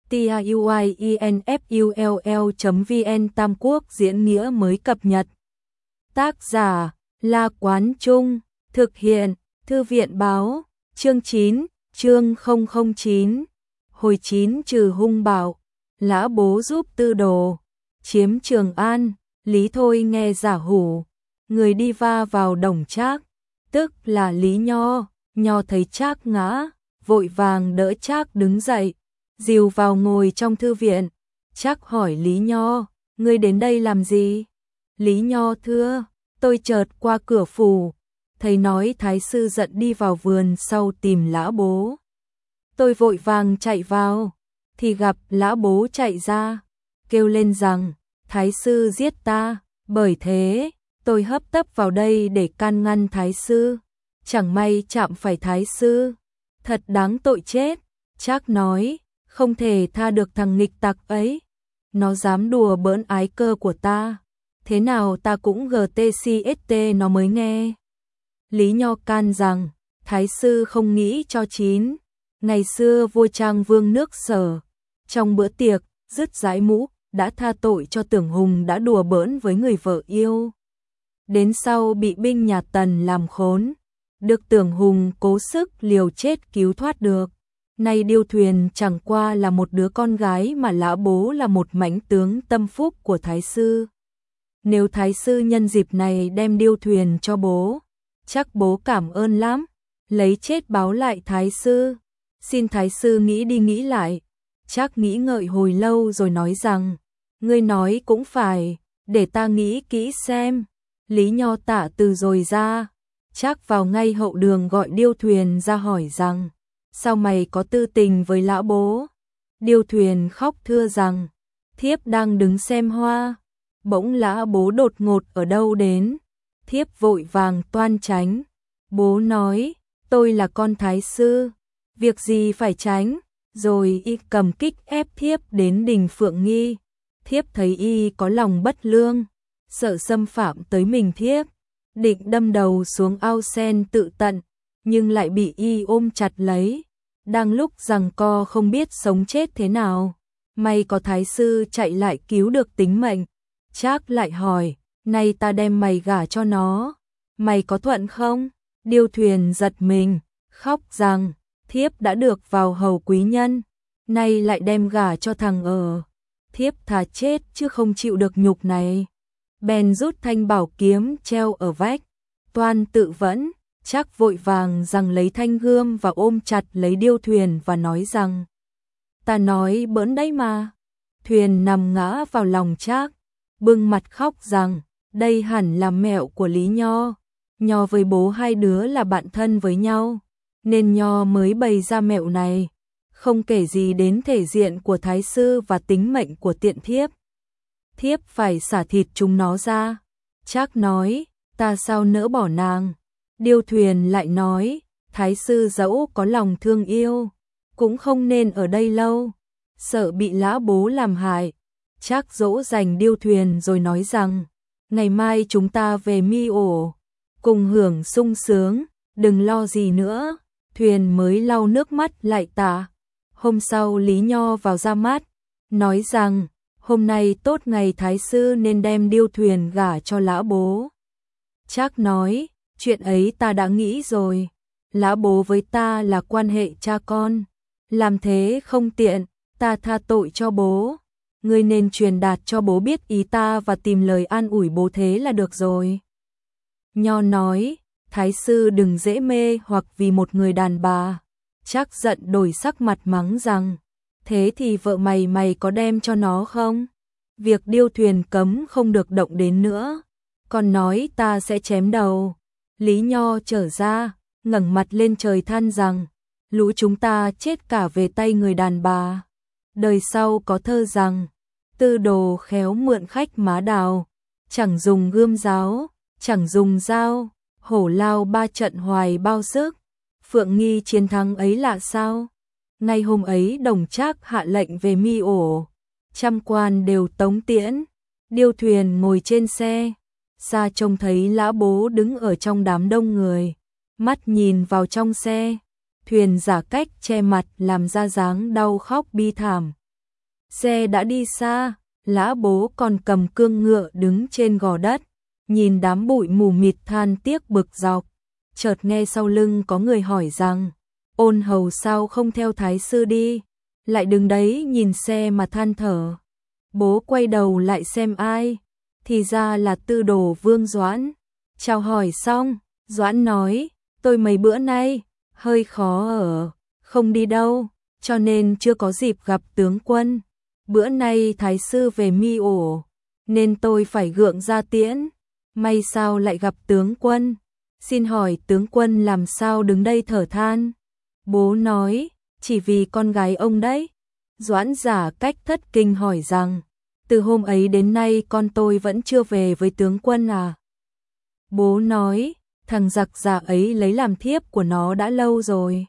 tiuinfull.vn Tam Quốc diễn nghĩa mới cập nhật. Tác giả La Quán Trung, thực hiện Thư viện Báo, chương 9, chương 009, hồi 9 trừ hung bạo, Lã Bố giúp Tư Đồ chiếm Trường An, Lý Thôi nghe giả hủ, người đi va vào Đồng Trác, tức là Lý Nho. Nho thấy Trác ngã, vội vàng đỡ Trác đứng dậy, dìu vào ngồi trong thư viện. Trác hỏi Lý Nho, ngươi đến đây làm gì? Lý Nho thưa, tôi chợt qua cửa phủ, thấy nói thái sư giận đi vào vườn sau tìm Lã Bố. Tôi vội vàng chạy vào, thì gặp Lã Bố chạy ra, kêu lên rằng, thái sư giết ta, bởi thế, tôi hấp tấp vào đây để can ngăn thái sư. Chẳng may chạm phải thái sư, thật đáng tội chết. Trác nói, không thể tha được thằng nghịch tặc ấy, nó dám đùa bỡn ái cơ của ta, thế nào ta cũng GTCST nó mới nghe. Lý Nho can rằng, thái sư không nghĩ cho chín, ngày xưa vua Trang Vương nước Sở, trong bữa tiệc, dứt dãi mũ, đã tha tội cho Tưởng Hùng đã đùa bỡn với người vợ yêu. Đến sau bị binh nhà Tần làm khốn, được Tưởng Hùng cố sức liều chết cứu thoát được. Nay Điêu Thuyền chẳng qua là một đứa con gái mà Lã Bố là một mãnh tướng tâm phúc của thái sư. Nếu thái sư nhân dịp này đem Điêu Thuyền cho bố, chắc bố cảm ơn lắm, lấy chết báo lại thái sư. Xin thái sư nghĩ đi nghĩ lại. Trác nghĩ ngợi hồi lâu rồi nói rằng, ngươi nói cũng phải, để ta nghĩ kỹ xem. Lý Nho tạ từ rồi ra. Trác vào ngay hậu đường gọi Điêu Thuyền ra hỏi rằng, sao mày có tư tình với Lã Bố? Điêu Thuyền khóc thưa rằng, thiếp đang đứng xem hoa, bỗng Lã Bố đột ngột ở đâu đến, thiếp vội vàng toan tránh. Bố nói, tôi là con thái sư, việc gì phải tránh, rồi y cầm kích ép thiếp đến đình Phượng Nghi. Thiếp thấy y có lòng bất lương, sợ xâm phạm tới mình thiếp, định đâm đầu xuống ao sen tự tận, nhưng lại bị y ôm chặt lấy. Đang lúc giằng co không biết sống chết thế nào, may có thái sư chạy lại cứu được tính mệnh. Trác lại hỏi, nay ta đem mày gả cho nó, mày có thuận không? Điêu Thuyền giật mình, khóc rằng, thiếp đã được vào hầu quý nhân, nay lại đem gả cho thằng ở. Thiếp thà chết chứ không chịu được nhục này. Bèn rút thanh bảo kiếm treo ở vách, toan tự vẫn. Trác vội vàng rằng lấy thanh gươm và ôm chặt lấy Điêu Thuyền và nói rằng, ta nói bỡn đấy mà. Thuyền nằm ngã vào lòng Trác, bưng mặt khóc rằng, đây hẳn là mẹo của Lý Nho. Nho với bố hai đứa là bạn thân với nhau, nên Nho mới bày ra mẹo này, không kể gì đến thể diện của thái sư và tính mệnh của tiện thiếp. Thiếp phải xả thịt chúng nó ra. Trác nói, ta sao nỡ bỏ nàng. Điêu Thuyền lại nói, thái sư dẫu có lòng thương yêu, cũng không nên ở đây lâu, sợ bị Lã Bố làm hại. Trác dỗ dành Điêu Thuyền rồi nói rằng, ngày mai chúng ta về Mi Ổ, cùng hưởng sung sướng, đừng lo gì nữa. Thuyền mới lau nước mắt lại tạ. Hôm sau Lý Nho vào ra mắt, nói rằng, hôm nay tốt ngày thái sư nên đem Điêu Thuyền gả cho Lã Bố. Trác nói, chuyện ấy ta đã nghĩ rồi, Lã Bố với ta là quan hệ cha con, làm thế không tiện, ta tha tội cho bố. Ngươi nên truyền đạt cho bố biết ý ta và tìm lời an ủi bố thế là được rồi. Nho nói, thái sư đừng dễ mê hoặc vì một người đàn bà. Trác giận đổi sắc mặt mắng rằng, thế thì vợ mày có đem cho nó không? Việc Điêu Thuyền cấm không được động đến nữa, còn nói ta sẽ chém đầu. Lý Nho trở ra, ngẩng mặt lên trời than rằng, lũ chúng ta chết cả về tay người đàn bà. Đời sau có thơ rằng, Tư Đồ khéo mượn khách má đào, chẳng dùng gươm giáo, chẳng dùng dao, hổ lao ba trận hoài bao sức. Phượng Nghi chiến thắng ấy là sao? Ngay hôm ấy Đồng Trác hạ lệnh về Mi Ổ, trăm quan đều tống tiễn. Điêu Thuyền ngồi trên xe, xa trông thấy Lã Bố đứng ở trong đám đông người, mắt nhìn vào trong xe. Thuyền giả cách che mặt làm ra dáng đau khóc bi thảm, Xe đã đi xa, Lã Bố còn cầm cương ngựa đứng trên gò đất, nhìn đám bụi mù mịt than tiếc bực dọc. Chợt nghe sau lưng có người hỏi rằng, Ôn Hầu sao không theo Thái sư đi, lại đứng đấy nhìn xe mà than thở. Bố quay đầu lại xem ai, thì ra là tư đồ Vương Doãn. Chào hỏi xong, Doãn nói, tôi mấy bữa nay, hơi khó ở, không đi đâu, cho nên chưa có dịp gặp tướng quân. Bữa nay Thái sư về Mi ổ, nên tôi phải gượng ra tiễn, may sao lại gặp tướng quân. Xin hỏi tướng quân làm sao đứng đây thở than? Bố nói, chỉ vì con gái ông đấy. Doãn giả cách thất kinh hỏi rằng, từ hôm ấy đến nay con tôi vẫn chưa về với tướng quân à? Bố nói, thằng giặc già ấy lấy làm thiếp của nó đã lâu rồi.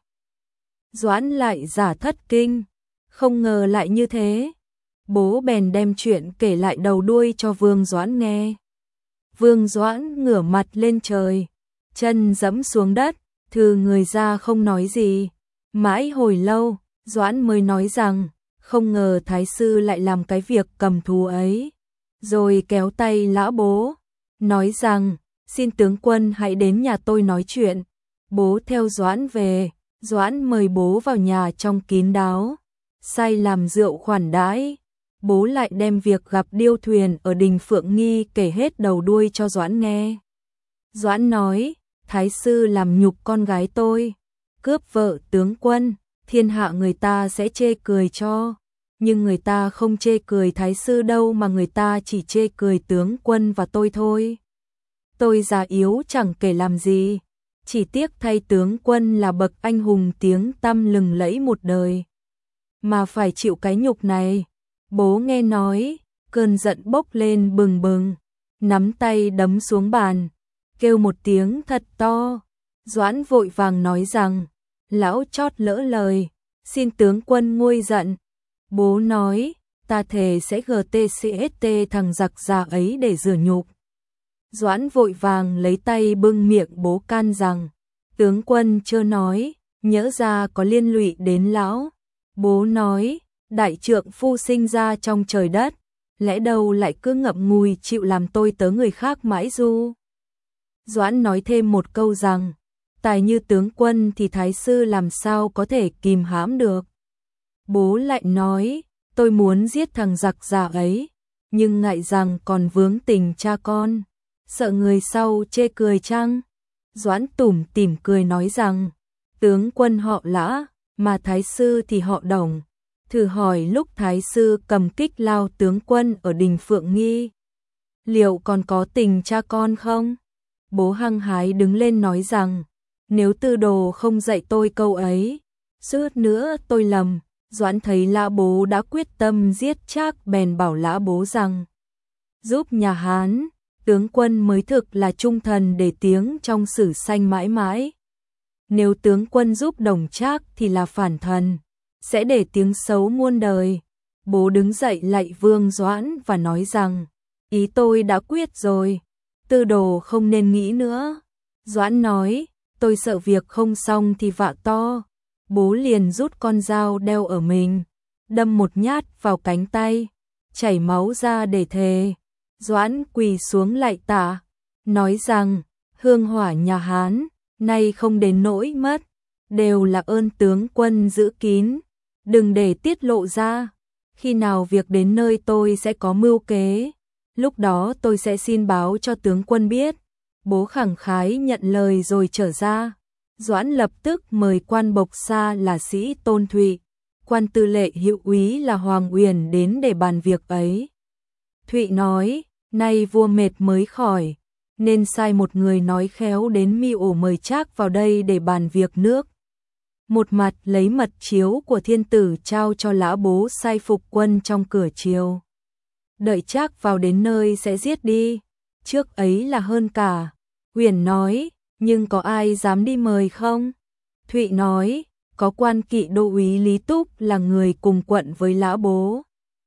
Doãn lại giả thất kinh, không ngờ lại như thế. Bố bèn đem chuyện kể lại đầu đuôi cho Vương Doãn nghe. Vương Doãn ngửa mặt lên trời, chân dẫm xuống đất, thừ người ra không nói gì. Mãi hồi lâu, Doãn mới nói rằng, không ngờ Thái sư lại làm cái việc cầm thú ấy. Rồi kéo tay Lã Bố, nói rằng, xin tướng quân hãy đến nhà tôi nói chuyện. Bố theo Doãn về, Doãn mời bố vào nhà trong kín đáo, sai làm rượu khoản đãi. Bố lại đem việc gặp điêu thuyền ở đình Phượng Nghi kể hết đầu đuôi cho Doãn nghe. Doãn nói, Thái sư làm nhục con gái tôi, cướp vợ tướng quân, thiên hạ người ta sẽ chê cười cho. Nhưng người ta không chê cười Thái sư đâu mà người ta chỉ chê cười tướng quân và tôi thôi. Tôi già yếu chẳng kể làm gì, chỉ tiếc thay tướng quân là bậc anh hùng tiếng tăm lừng lẫy một đời, mà phải chịu cái nhục này. Bố nghe nói, cơn giận bốc lên bừng bừng, nắm tay đấm xuống bàn, kêu một tiếng thật to. Doãn vội vàng nói rằng, lão chót lỡ lời, xin tướng quân nguôi giận. Bố nói, ta thề sẽ GTCST thằng giặc già ấy để rửa nhục. Doãn vội vàng lấy tay bưng miệng bố can rằng, tướng quân chưa nói, nhỡ ra có liên lụy đến lão. Bố nói, đại trượng phu sinh ra trong trời đất, lẽ đâu lại cứ ngậm ngùi chịu làm tôi tớ người khác mãi du. Doãn nói thêm một câu rằng, tài như tướng quân thì Thái sư làm sao có thể kìm hãm được. Bố lại nói, tôi muốn giết thằng giặc già ấy, nhưng ngại rằng còn vướng tình cha con, sợ người sau chê cười chăng? Doãn tủm tỉm cười nói rằng, tướng quân họ Lã, mà Thái sư thì họ Đồng. Thử hỏi lúc Thái sư cầm kích lao tướng quân ở đình Phượng Nghi, liệu còn có tình cha con không? Bố hăng hái đứng lên nói rằng, nếu tư đồ không dạy tôi câu ấy, suốt nữa tôi lầm. Doãn thấy Lã Bố đã quyết tâm giết Trác bèn bảo Lã Bố rằng, giúp nhà Hán, tướng quân mới thực là trung thần để tiếng trong sử sanh mãi mãi. Nếu tướng quân giúp Đồng Trác thì là phản thần, sẽ để tiếng xấu muôn đời. Bố đứng dậy lạy Vương Doãn và nói rằng, ý tôi đã quyết rồi, tư đồ không nên nghĩ nữa. Doãn nói, tôi sợ việc không xong thì vạ to. Bố liền rút con dao đeo ở mình, đâm một nhát vào cánh tay, chảy máu ra để thề. Doãn quỳ xuống lạy tạ, nói rằng, hương hỏa nhà Hán, nay không đến nỗi mất, đều là ơn tướng quân giữ kín, đừng để tiết lộ ra. Khi nào việc đến nơi tôi sẽ có mưu kế, lúc đó tôi sẽ xin báo cho tướng quân biết. Bố khẳng khái nhận lời rồi trở ra. Doãn lập tức mời quan bộc xa là Sĩ Tôn Thụy, quan tư lệ hiệu úy là Hoàng Uyển đến để bàn việc ấy. Thụy nói, nay vua mệt mới khỏi, nên sai một người nói khéo đến Mi ổ mời Trác vào đây để bàn việc nước. Một mặt lấy mật chiếu của thiên tử trao cho Lã Bố sai phục quân trong cửa triều. Đợi Trác vào đến nơi sẽ giết đi, trước ấy là hơn cả. Uyển nói, nhưng có ai dám đi mời không? Thụy nói, có quan kỵ đô úy Lý Túc là người cùng quận với Lã Bố.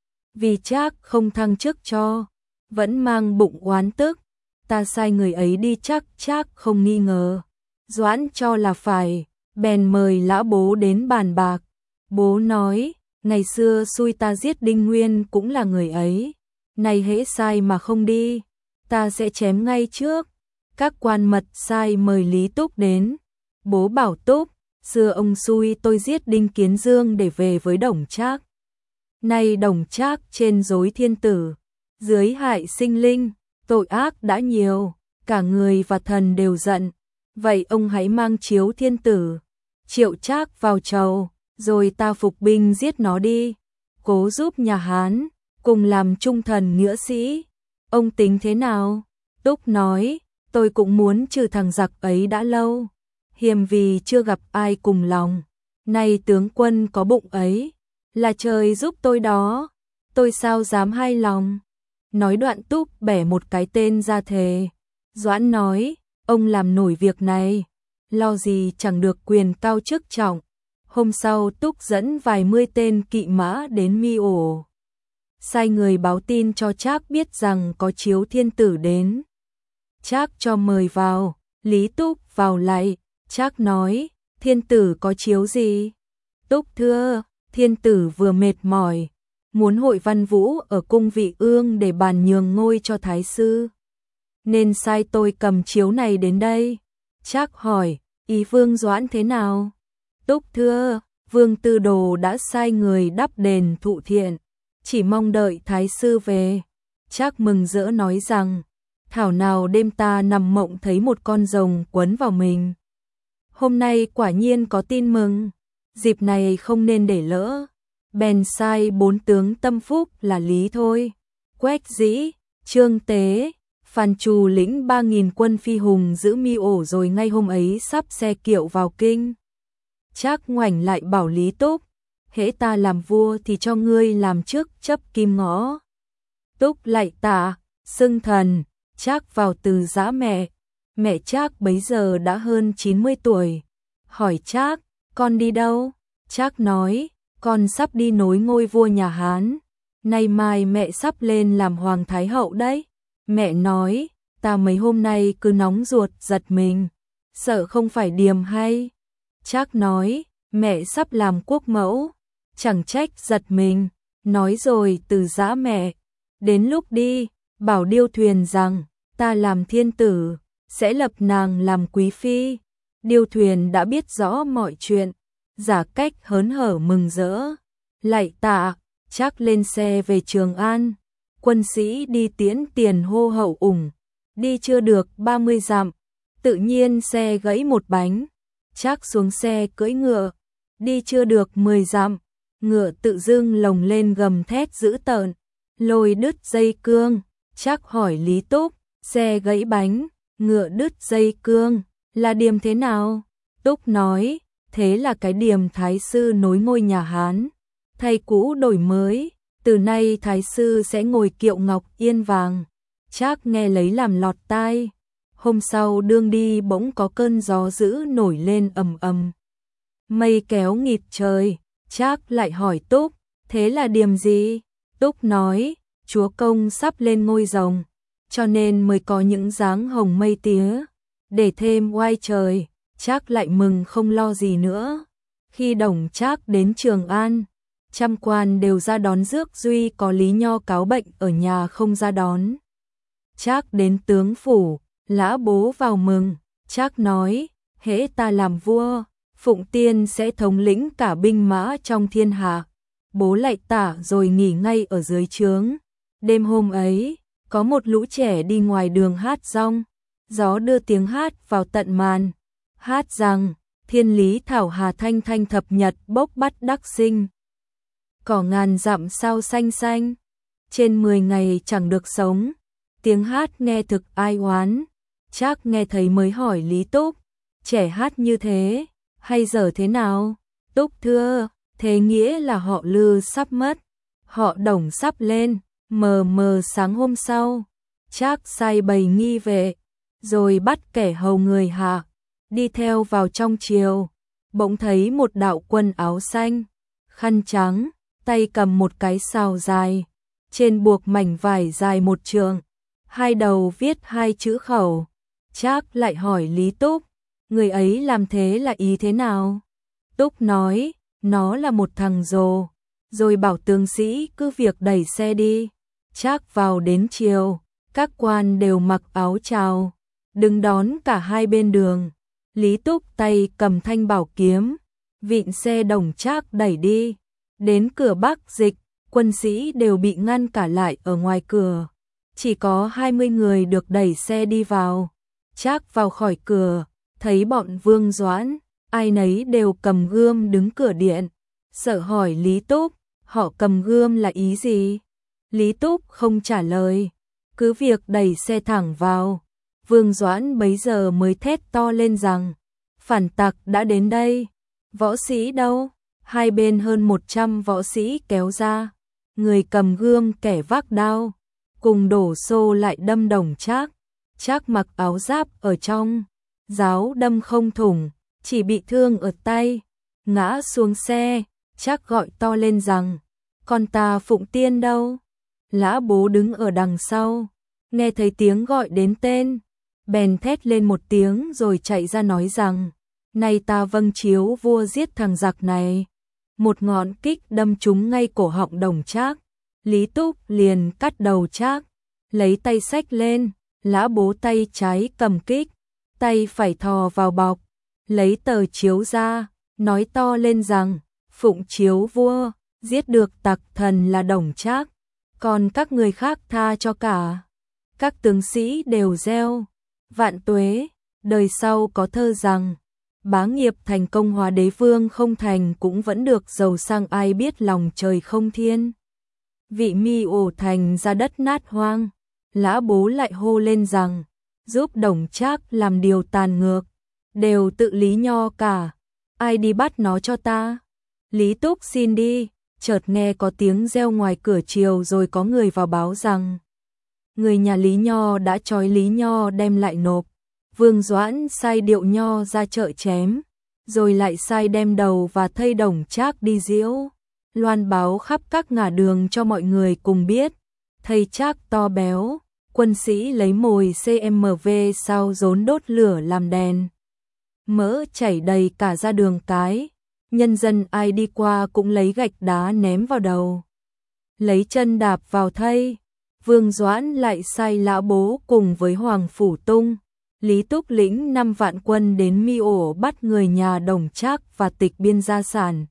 Vì Trác không thăng chức cho, vẫn mang bụng oán tức, ta sai người ấy đi chắc Trác không nghi ngờ. Doãn cho là phải, bèn mời Lã Bố đến bàn bạc. Bố nói, ngày xưa xui ta giết Đinh Nguyên cũng là người ấy, này hễ sai mà không đi, ta sẽ chém ngay trước. Các quan mật sai mời Lý Túc đến, bố bảo Túc, xưa ông xui tôi giết Đinh Kiến Dương để về với Đổng Trác. Nay Đổng Trác trên dối thiên tử, dưới hại sinh linh, tội ác đã nhiều, cả người và thần đều giận. Vậy ông hãy mang chiếu thiên tử, Triệu Trác vào chầu, rồi ta phục binh giết nó đi, cố giúp nhà Hán, cùng làm trung thần nghĩa sĩ. Ông tính thế nào? Túc nói, tôi cũng muốn trừ thằng giặc ấy đã lâu, hiềm vì chưa gặp ai cùng lòng. Nay tướng quân có bụng ấy, là trời giúp tôi đó, tôi sao dám hai lòng. Nói đoạn Túc bẻ một cái tên ra thề. Doãn nói, ông làm nổi việc này, lo gì chẳng được quyền cao chức trọng. Hôm sau Túc dẫn vài mươi tên kỵ mã đến Mi Ổ, sai người báo tin cho Trác biết rằng có chiếu thiên tử đến. Trác cho mời vào, Lý Túc vào lạy. Trác nói, thiên tử có chiếu gì? Túc thưa, thiên tử vừa mệt mỏi, muốn hội văn vũ ở cung Vị Ương để bàn nhường ngôi cho thái sư, nên sai tôi cầm chiếu này đến đây. Trác hỏi, ý Vương Doãn thế nào? Túc thưa, Vương Tư Đồ đã sai người đắp đền Thụ Thiện, chỉ mong đợi thái sư về. Trác mừng rỡ nói rằng, thảo nào đêm ta nằm mộng thấy một con rồng quấn vào mình. Hôm nay quả nhiên có tin mừng, dịp này không nên để lỡ. Bèn sai 4 tướng tâm phúc là Lý Thôi, Quách Dĩ, Trương Tế, Phan Trù lĩnh 3.000 quân phi hùng giữ Mi Ổ, rồi ngay hôm ấy sắp xe kiệu vào kinh. Trác ngoảnh lại bảo Lý Túc, hễ ta làm vua thì cho ngươi làm chức chấp kim ngõ. Túc lạy tạ, xưng thần. Trác vào từ giã mẹ. Mẹ Trác bấy giờ đã hơn 90 tuổi. Hỏi Trác, con đi đâu? Trác nói, con sắp đi nối ngôi vua nhà Hán. Nay mai mẹ sắp lên làm hoàng thái hậu đấy. Mẹ nói, ta mấy hôm nay cứ nóng ruột giật mình, sợ không phải điềm hay. Trác nói, mẹ sắp làm quốc mẫu, chẳng trách giật mình. Nói rồi từ giã mẹ. Đến lúc đi, bảo điêu thuyền rằng, ta làm thiên tử, sẽ lập nàng làm quý phi. Điêu thuyền đã biết rõ mọi chuyện, giả cách hớn hở mừng rỡ. Lạy tạ, Trác lên xe về Trường An. Quân sĩ đi tiễn tiền hô hậu ủng. Đi chưa được 30 dặm, tự nhiên xe gãy một bánh. Trác xuống xe cưỡi ngựa. Đi chưa được 10 dặm, ngựa tự dưng lồng lên gầm thét dữ tợn, lôi đứt dây cương. Trác hỏi Lý Túc, xe gãy bánh, ngựa đứt dây cương, là điềm thế nào? Túc nói, thế là cái điềm thái sư nối ngôi nhà Hán, thay cũ đổi mới, từ nay thái sư sẽ ngồi kiệu ngọc yên vàng. Trác nghe lấy làm lọt tai. Hôm sau đương đi bỗng có cơn gió dữ nổi lên ầm ầm, mây kéo nghịt trời. Trác lại hỏi Túc, thế là điềm gì? Túc nói, chúa công sắp lên ngôi rồng, cho nên mới có những dáng hồng mây tía, để thêm oai trời. Trác lại mừng không lo gì nữa. Khi Đổng Trác đến Trường An, trăm quan đều ra đón rước, duy có Lý Nho cáo bệnh ở nhà không ra đón. Trác đến tướng phủ, lã bố vào mừng. Trác nói, hễ ta làm vua, Phụng Tiên sẽ thống lĩnh cả binh mã trong thiên hạ. Bố lạy tạ rồi nghỉ ngay ở dưới trướng. Đêm hôm ấy, có một lũ trẻ đi ngoài đường hát rong, gió đưa tiếng hát vào tận màn. Hát rằng, thiên lý thảo hà thanh thanh thập nhật bốc bắt đắc sinh. Cỏ ngàn dặm sao xanh xanh, trên 10 ngày chẳng được sống. Tiếng hát nghe thực ai oán. Trác nghe thấy mới hỏi Lý Túc, trẻ hát như thế, hay dở thế nào? Túc thưa, thế nghĩa là họ Lư sắp mất, họ Đổng sắp lên. Mờ mờ sáng hôm sau, Trác sai bầy nghi vệ, rồi bắt kẻ hầu người hạ, đi theo vào trong triều. Bỗng thấy một đạo quân áo xanh, khăn trắng, tay cầm một cái sào dài, trên buộc mảnh vải dài 1 trượng, hai đầu viết 2 chữ khẩu. Trác lại hỏi Lý Túc, người ấy làm thế là ý thế nào? Túc nói, nó là một thằng rồ, rồi bảo tướng sĩ cứ việc đẩy xe đi. Trác vào đến chiều, các quan đều mặc áo trào, đứng đón cả hai bên đường. Lý Túc tay cầm thanh bảo kiếm, vịn xe Đồng Trác đẩy đi. Đến cửa Bắc Dịch, quân sĩ đều bị ngăn cả lại ở ngoài cửa. Chỉ có 20 người được đẩy xe đi vào. Trác vào khỏi cửa, thấy bọn Vương Doãn, ai nấy đều cầm gươm đứng cửa điện. Sợ hỏi Lý Túc, họ cầm gươm là ý gì? Lý Túc không trả lời, cứ việc đẩy xe thẳng vào. Vương Doãn bấy giờ mới thét to lên rằng, phản tặc đã đến đây. Võ sĩ đâu? Hai bên hơn 100 võ sĩ kéo ra, người cầm gươm kẻ vác đao, cùng đổ xô lại đâm Đồng Trác. Trác mặc áo giáp ở trong, giáo đâm không thủng, chỉ bị thương ở tay, ngã xuống xe. Trác gọi to lên rằng, con ta Phụng Tiên đâu? Lã Bố đứng ở đằng sau, nghe thấy tiếng gọi đến tên, bèn thét lên một tiếng rồi chạy ra nói rằng, nay ta vâng chiếu vua giết thằng giặc này. Một ngọn kích đâm trúng ngay cổ họng Đồng Trác. Lý Túc liền cắt đầu Trác, lấy tay xách lên. Lã Bố tay trái cầm kích, tay phải thò vào bọc, lấy tờ chiếu ra, nói to lên rằng, phụng chiếu vua, giết được tặc thần là Đồng Trác, còn các người khác tha cho cả. Các tướng sĩ đều reo, vạn tuế. Đời sau có thơ rằng, bá nghiệp thành công hóa đế vương không thành cũng vẫn được giàu sang, ai biết lòng trời không thiên. Vị mi ổ thành ra đất nát hoang. Lã Bố lại hô lên rằng, giúp Đồng Trác làm điều tàn ngược, đều tự Lý Nho cả, ai đi bắt nó cho ta. Lý Túc xin đi. Chợt nghe có tiếng reo ngoài cửa chiều, rồi có người vào báo rằng, người nhà Lý Nho đã trói Lý Nho đem lại nộp. Vương Doãn sai điệu Nho ra chợ chém, rồi lại sai đem đầu và thây Đồng Trác đi diễu, loan báo khắp các ngả đường cho mọi người cùng biết. Thây Trác to béo, quân sĩ lấy mồi CMV sau rốn đốt lửa làm đèn. Mỡ chảy đầy cả ra đường cái, nhân dân ai đi qua cũng lấy gạch đá ném vào đầu, lấy chân đạp vào thây. Vương Doãn lại sai Lã Bố cùng với Hoàng Phủ Tung, Lý Túc lĩnh 5 vạn quân đến Mi ổ bắt người nhà Đồng Trác và tịch biên gia sản.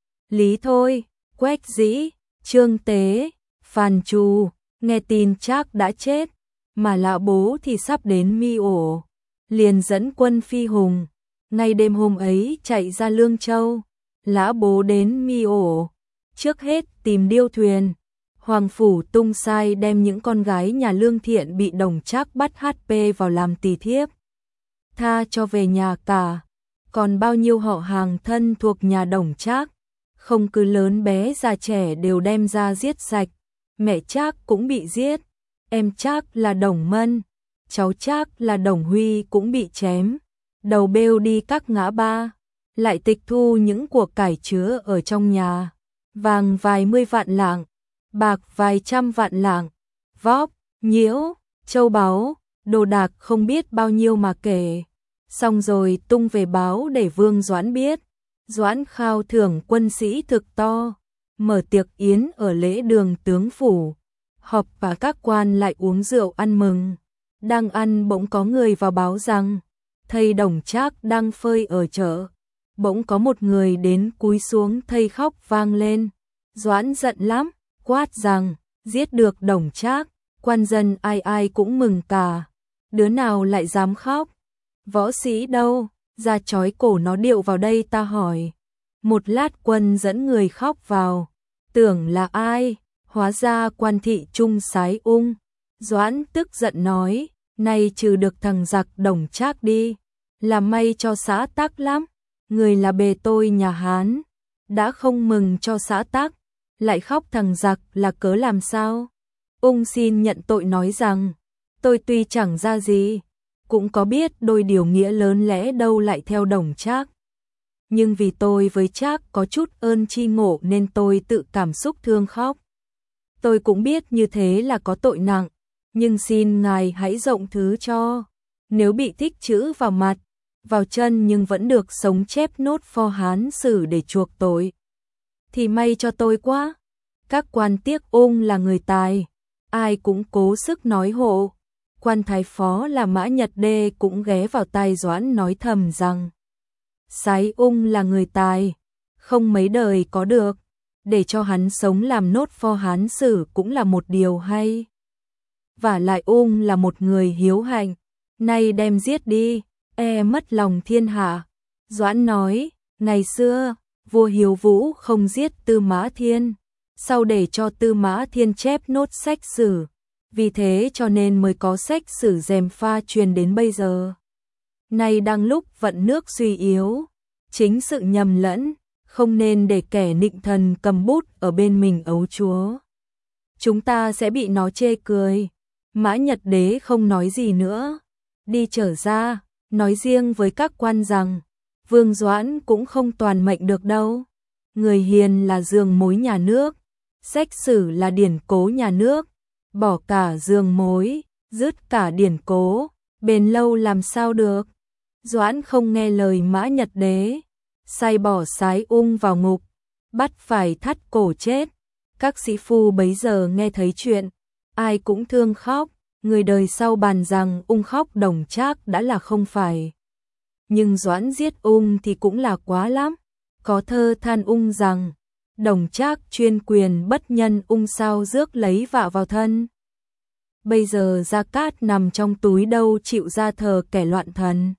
Lý Thôi, Quách Dĩ, Trương Tế, Phan Chu nghe tin Trác đã chết, mà Lã Bố thì sắp đến Mi ổ, liền dẫn quân phi hùng. Ngay đêm hôm ấy chạy ra Lương Châu. Lã Bố đến Mi ổ, trước hết tìm điêu thuyền. Hoàng Phủ Tung sai đem những con gái nhà Lương Thiện bị Đồng Trác bắt HP vào làm tỳ thiếp, tha cho về nhà cả. Còn bao nhiêu họ hàng thân thuộc nhà Đồng Trác, không cứ lớn bé già trẻ đều đem ra giết sạch. Mẹ Trác cũng bị giết, em Trác là Đồng Mân, cháu Trác là Đồng Huy cũng bị chém, đầu bêu đi các ngã ba. Lại tịch thu những của cải chứa ở trong nhà, vàng vài mươi vạn lạng, bạc vài trăm vạn lạng, vóp, nhiễu, châu báu, đồ đạc không biết bao nhiêu mà kể. Xong rồi tung về báo để Vương Doãn biết. Doãn khao thưởng quân sĩ thực to, mở tiệc yến ở lễ đường tướng phủ, họp và các quan lại uống rượu ăn mừng. Đang ăn bỗng có người vào báo rằng, thây Đồng Trác đang phơi ở chợ. Bỗng có một người đến cúi xuống thây khóc vang lên. Doãn giận lắm, quát rằng, giết được Đồng Trác, quan dân ai ai cũng mừng cả, đứa nào lại dám khóc? Võ sĩ đâu, ra trói cổ nó điệu vào đây ta hỏi. Một lát quân dẫn người khóc vào, tưởng là ai, hóa ra quan thị Trung Sái Ung. Doãn tức giận nói, nay trừ được thằng giặc Đồng Trác đi, là may cho xã Tắc lắm. Người là bề tôi nhà Hán, đã không mừng cho xã Tắc, lại khóc thằng giặc là cớ làm sao? Ung xin nhận tội nói rằng, tôi tuy chẳng ra gì, cũng có biết đôi điều nghĩa lớn lẽ đâu lại theo Đồng Trác. Nhưng vì tôi với Trác có chút ơn tri ngộ nên tôi tự cảm xúc thương khóc. Tôi cũng biết như thế là có tội nặng, nhưng xin ngài hãy rộng thứ cho. Nếu bị thích chữ vào mặt, vào chân nhưng vẫn được sống chép nốt pho Hán sử để chuộc tội. thì may cho tôi quá. Các quan tiếc ung là người tài, ai cũng cố sức nói hộ. Quan thái phó là Mã Nhật Đê cũng ghé vào tai Doãn nói thầm rằng Sái ung là người tài, không mấy đời có được, để cho hắn sống làm nốt phó hán sử cũng là một điều hay. Vả lại ung là một người hiếu hạnh, nay đem giết đi, mất lòng thiên hạ. Doãn nói, ngày xưa, vua Hiếu Vũ không giết Tư Mã Thiên, sau để cho Tư Mã Thiên chép nốt sách sử, vì thế cho nên mới có sách sử Gièm Pha truyền đến bây giờ. Nay đang lúc vận nước suy yếu, chính sự nhầm lẫn, không nên để kẻ nịnh thần cầm bút ở bên mình ấu chúa. Chúng ta sẽ bị nó chê cười. Mã Nhật Đế không nói gì nữa, đi trở ra, nói riêng với các quan rằng, Vương Doãn cũng không toàn mệnh được đâu. Người hiền là giường mối nhà nước, sách sử là điển cố nhà nước, bỏ cả giường mối, dứt cả điển cố, bền lâu làm sao được. Doãn không nghe lời Mã Nhật Đế, sai bỏ Sái ung vào ngục, bắt phải thắt cổ chết. Các sĩ phu bấy giờ nghe thấy chuyện, ai cũng thương khóc, người đời sau bàn rằng ung khóc Đồng Trác đã là không phải. Nhưng Doãn giết ung thì cũng là quá lắm. Có thơ than ung rằng, Đồng Trác chuyên quyền bất nhân ung sao rước lấy vạ vào thân. Bây giờ Gia Cát nằm trong túi đâu chịu ra thờ kẻ loạn thần.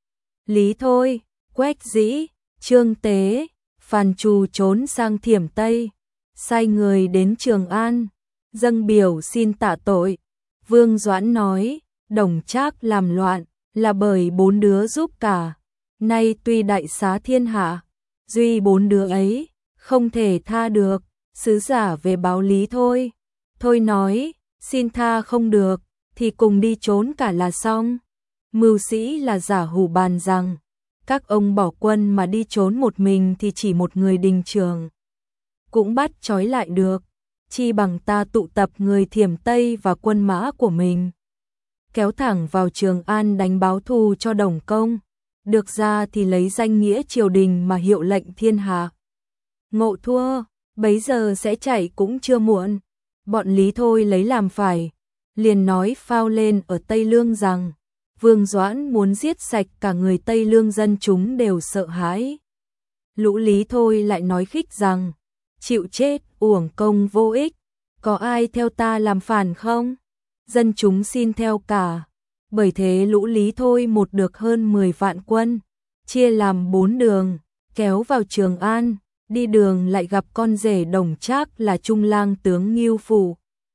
Lý Thôi, Quách Dĩ, Trương Tế, Phàn Trù trốn sang Thiểm Tây, sai người đến Trường An, dâng biểu xin tạ tội. Vương Doãn nói, Đồng Trác làm loạn, là bởi 4 đứa giúp cả. Nay tuy đại xá thiên hạ, duy 4 đứa ấy, không thể tha được. Sứ giả về báo Lý Thôi. Thôi nói, xin tha không được, thì cùng đi trốn cả là xong. Mưu sĩ là giả hủ bàn rằng, các ông bỏ quân mà đi trốn một mình thì chỉ một người Đình Trường cũng bắt trói lại được, chi bằng ta tụ tập người Thiểm Tây và quân mã của mình, kéo thẳng vào Trường An đánh báo thù cho Đồng Công, được ra thì lấy danh nghĩa triều đình mà hiệu lệnh thiên hạ. Ngộ thua, bấy giờ sẽ chạy cũng chưa muộn. Bọn Lý Thôi lấy làm phải, liền nói phao lên ở Tây Lương rằng, Vương Doãn muốn giết sạch cả người Tây Lương, dân chúng đều sợ hãi. Lũ Lý Thôi lại nói khích rằng, chịu chết uổng công vô ích, có ai theo ta làm phản không? Dân chúng xin theo cả. Bởi thế lũ Lý Thôi một được hơn 10 vạn quân, chia làm 4 đường, kéo vào Trường An, đi đường lại gặp con rể Đồng Trác là Trung lang tướng Ngưu Phụ,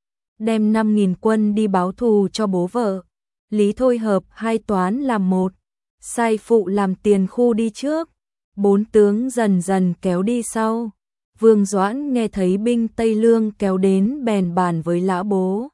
đem 5.000 quân đi báo thù cho bố vợ. Lý Thôi hợp hai toán làm một, sai Phụ làm tiền khu đi trước, 4 tướng dần dần kéo đi sau. Vương Doãn nghe thấy binh Tây Lương kéo đến bèn bàn với Lã Bố.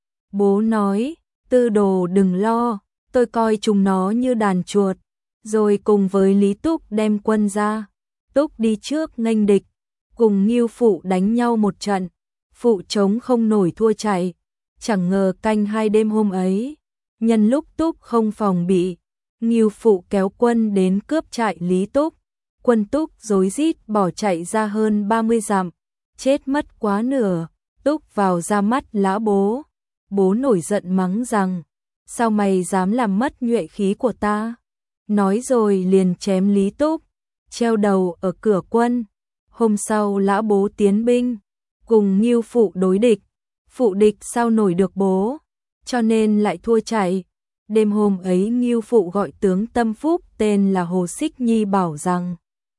Bố nói, Tư Đồ đừng lo, tôi coi chúng nó như đàn chuột, rồi cùng với Lý Túc đem quân ra. Túc đi trước nghênh địch, cùng Ngưu Phụ đánh nhau một trận, Phụ chống không nổi thua chạy. Chẳng ngờ canh 2 đêm hôm ấy, nhân lúc Túc không phòng bị, Ngưu Phụ kéo quân đến cướp trại Lý Túc. Quân Túc rối rít bỏ chạy ra hơn 30 dặm, chết mất quá nửa. Túc vào ra mắt Lã Bố. Bố nổi giận mắng rằng, sao mày dám làm mất nhuệ khí của ta? Nói rồi liền chém Lý Túc, treo đầu ở cửa quân. Hôm sau Lã Bố tiến binh, cùng Ngưu Phụ đối địch. Phụ địch sao nổi được bố, cho nên lại thua chạy. Đêm hôm ấy Ngưu Phụ gọi tướng tâm phúc tên là Hồ Xích Nhi bảo rằng,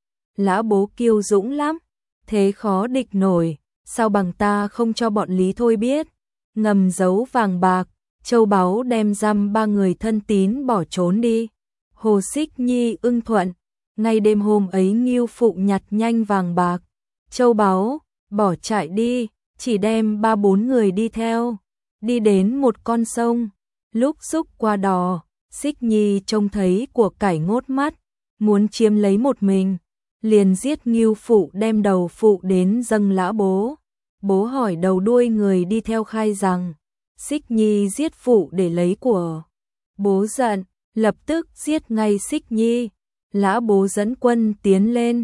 Lã Bố kiêu dũng lắm, thế khó địch nổi, sao bằng ta không cho bọn Lý Thôi biết, ngầm giấu vàng bạc, châu báu đem giam 3 người thân tín bỏ trốn đi. Hồ Xích Nhi ưng thuận, ngay đêm hôm ấy Ngưu Phụ nhặt nhanh vàng bạc, châu báu, bỏ chạy đi, chỉ đem 3-4 người đi theo, đi đến một con sông. Lúc xúc qua đò, Xích Nhi trông thấy của cải ngốt mắt, muốn chiếm lấy một mình, liền giết Ngưu Phụ đem đầu Phụ đến dâng Lã Bố. Bố hỏi đầu đuôi người đi theo khai rằng, Xích Nhi giết Phụ để lấy của. Bố giận, lập tức giết ngay Xích Nhi. Lã Bố dẫn quân tiến lên,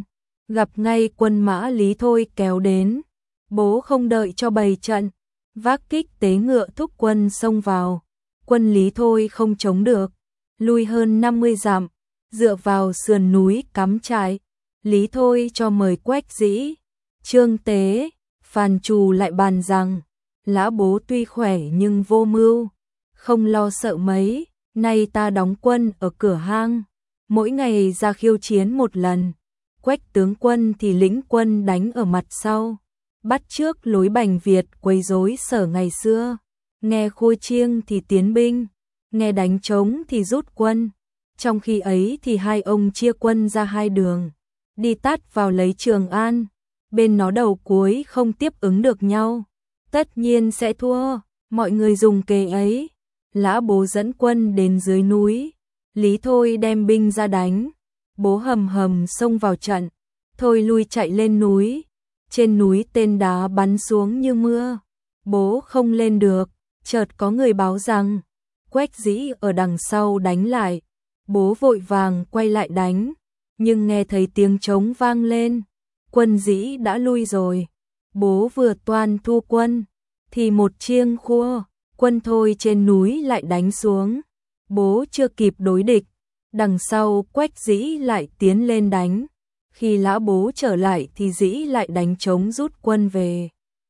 gặp ngay quân mã Lý Thôi kéo đến. Bố không đợi cho bày trận, vác kích tế ngựa thúc quân xông vào. Quân Lý Thôi không chống được, lui hơn 50 dặm, dựa vào sườn núi cắm trại. Lý Thôi cho mời Quách Dĩ, Trương Tế, Phàn Trù lại bàn rằng, Lã bố tuy khỏe nhưng vô mưu, không lo sợ mấy, nay ta đóng quân ở cửa hang, mỗi ngày ra khiêu chiến một lần. Quách tướng quân thì lĩnh quân đánh ở mặt sau, bắt trước lối Bành Việt quấy rối Sở ngày xưa, nghe khua chiêng thì tiến binh, nghe đánh trống thì rút quân. Trong khi ấy thì hai ông chia quân ra hai đường, đi tắt vào lấy Trường An, bên nó đầu cuối không tiếp ứng được nhau, tất nhiên sẽ thua, mọi người dùng kế ấy. Lã bố dẫn quân đến dưới núi, Lý Thôi đem binh ra đánh, bố hầm hầm xông vào trận, Thôi lui chạy lên núi, trên núi tên đá bắn xuống như mưa, bố không lên được, chợt có người báo rằng, Quách Dĩ ở đằng sau đánh lại, bố vội vàng quay lại đánh, nhưng nghe thấy tiếng trống vang lên, quân Dĩ đã lui rồi, bố vừa toan thu quân, thì một chiêng khua, quân Thôi trên núi lại đánh xuống, bố chưa kịp đối địch, đằng sau Quách Dĩ lại tiến lên đánh, khi Lã bố trở lại thì Dĩ lại đánh trống rút quân về.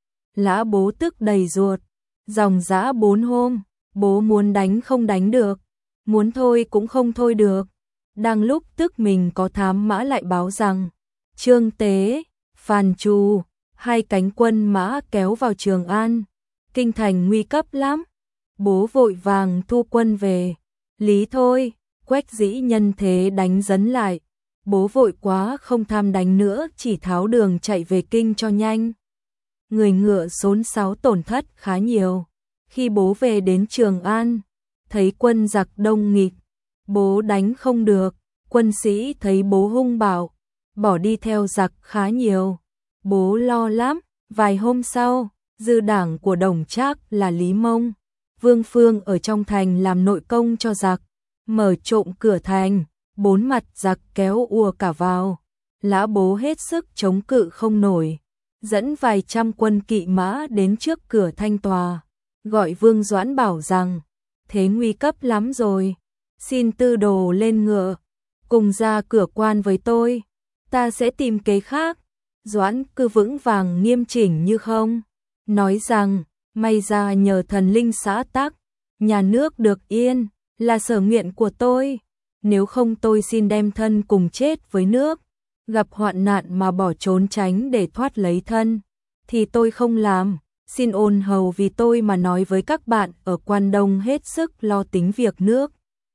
Lã bố tức đầy ruột, dòng dã 4 hôm, bố muốn đánh không đánh được, muốn thôi cũng không thôi được. Đang lúc tức mình có thám mã lại báo rằng, Trương Tế, Phàn Trù, hai cánh quân mã kéo vào Trường An, kinh thành nguy cấp lắm. Bố vội vàng thu quân về. Lý Thôi, Quách Dĩ nhân thế đánh dấn lại. Bố vội quá không tham đánh nữa, chỉ tháo đường chạy về kinh cho nhanh. Người ngựa xốn xáo tổn thất khá nhiều. Khi bố về đến Trường An, thấy quân giặc đông nghịt, bố đánh không được, quân sĩ thấy bố hung bạo, bỏ đi theo giặc khá nhiều. Bố lo lắm, vài hôm sau, dư đảng của Đổng Trác là Lý Mông, Vương Phương ở trong thành làm nội công cho giặc, mở trộm cửa thành, 4 mặt giặc kéo ùa cả vào. Lã bố hết sức chống cự không nổi, dẫn vài trăm quân kỵ mã đến trước cửa Thanh Tòa, gọi Vương Doãn bảo rằng, thế nguy cấp lắm rồi, xin tư đồ lên ngựa, cùng ra cửa quan với tôi, ta sẽ tìm kế khác. Doãn cứ vững vàng nghiêm chỉnh như không, nói rằng, may ra nhờ thần linh xã tắc, nhà nước được yên, là sở nguyện của tôi, nếu không tôi xin đem thân cùng chết với nước, gặp hoạn nạn mà bỏ trốn tránh để thoát lấy thân, thì tôi không làm, xin ôn hầu vì tôi mà nói với các bạn ở quan Đông hết sức lo tính việc nước.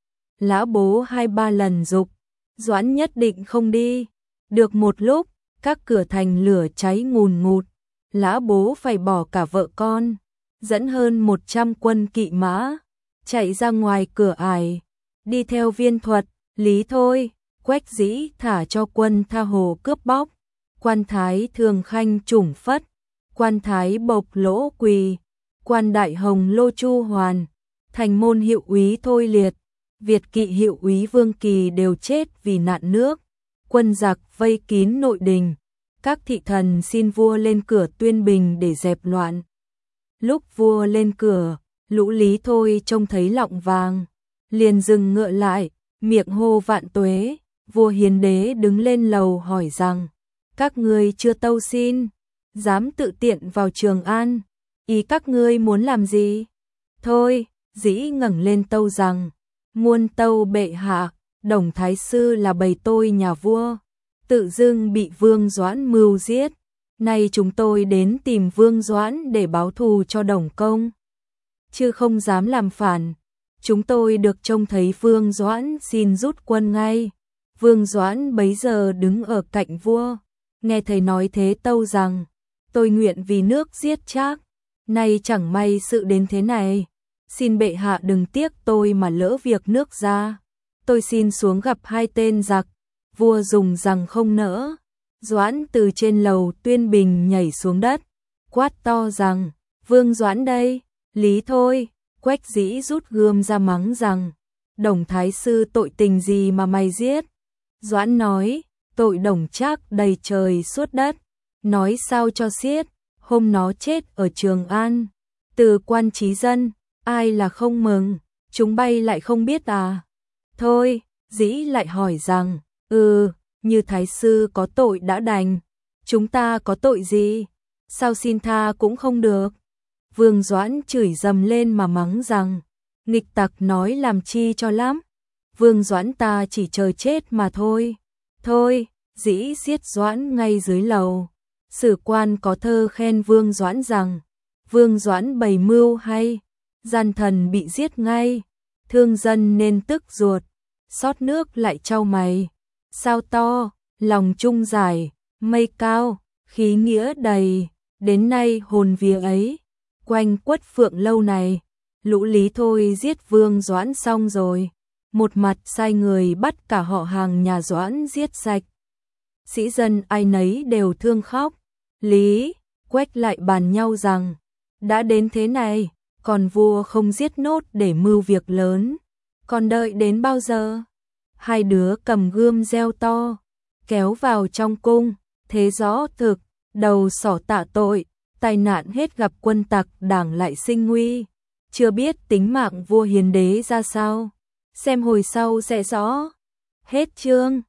Lã bố 2-3 lần giục, Doãn nhất định không đi, được một lúc, các cửa thành lửa cháy ngùn ngụt, Lã bố phải bỏ cả vợ con, dẫn hơn 100 quân kỵ mã, chạy ra ngoài cửa ải, đi theo Viên Thuật, Lý Thôi, Quách Dĩ thả cho quân tha hồ cướp bóc, quan thái Thường Khanh Chủng Phất, quan thái Bộc Lỗ Quỳ, quan đại Hồng Lô Chu Hoàn, thành môn hiệu úy Thôi Liệt, Việt kỵ hiệu úy Vương Kỳ đều chết vì nạn nước. Quân giặc vây kín nội đình, các thị thần xin vua lên cửa tuyên bình để dẹp loạn. Lúc vua lên cửa, lũ Lý Thôi trông thấy lọng vàng, liền dừng ngựa lại, miệng hô vạn tuế. Vua Hiến Đế đứng lên lầu hỏi rằng, các ngươi chưa tâu xin, dám tự tiện vào Trường An, ý các ngươi muốn làm gì? Thôi, Dĩ ngẩng lên tâu rằng, muôn tâu bệ hạ, Đồng Thái Sư là bầy tôi nhà vua, tự dưng bị Vương Doãn mưu giết, nay chúng tôi đến tìm Vương Doãn để báo thù cho Đồng công, chứ không dám làm phản. Chúng tôi được trông thấy Vương Doãn xin rút quân ngay. Vương Doãn bấy giờ đứng ở cạnh vua, nghe thầy nói thế tâu rằng, tôi nguyện vì nước giết Trác, nay chẳng may sự đến thế này, xin bệ hạ đừng tiếc tôi mà lỡ việc nước ra. Tôi xin xuống gặp hai tên giặc. Vua dùng rằng không nỡ. Doãn từ trên lầu tuyên bình nhảy xuống đất, quát to rằng, Vương Doãn đây, Lý Thôi. Quách Dĩ rút gươm ra mắng rằng, Đồng Thái Sư tội tình gì mà mày giết? Doãn nói, tội Đồng Trác đầy trời suốt đất, nói sao cho xiết, hôm nó chết ở Trường An, từ quan chí dân, ai là không mừng, chúng bay lại không biết à. Thôi, dĩ lại hỏi rằng, như thái sư có tội đã đành, chúng ta có tội gì, sao xin tha cũng không được. Vương Doãn chửi dầm lên mà mắng rằng, nghịch tặc nói làm chi cho lắm, Vương Doãn ta chỉ chờ chết mà thôi. Thôi, dĩ giết Doãn ngay dưới lầu. Sử quan có thơ khen Vương Doãn rằng, Vương Doãn bày mưu hay, gian thần bị giết ngay, thương dân nên tức ruột, xót nước lại trao mày. Sao to, lòng trung giải, mây cao, khí nghĩa đầy, đến nay hồn vía ấy, quanh quất phượng lâu này, lũ lý thôi giết Vương Doãn xong rồi, một mặt sai người bắt cả họ hàng nhà Doãn giết sạch. Sĩ dân ai nấy đều thương khóc, Lý, Quách lại bàn nhau rằng, đã đến thế này, còn vua không giết nốt để mưu việc lớn, còn đợi đến bao giờ? Hai đứa cầm gươm reo to, kéo vào trong cung, thế rõ thực, đầu sỏ tạ tội, tai nạn hết gặp quân tặc đảng lại sinh nguy, chưa biết tính mạng vua hiền đế ra sao, xem hồi sau sẽ rõ. Hết chương.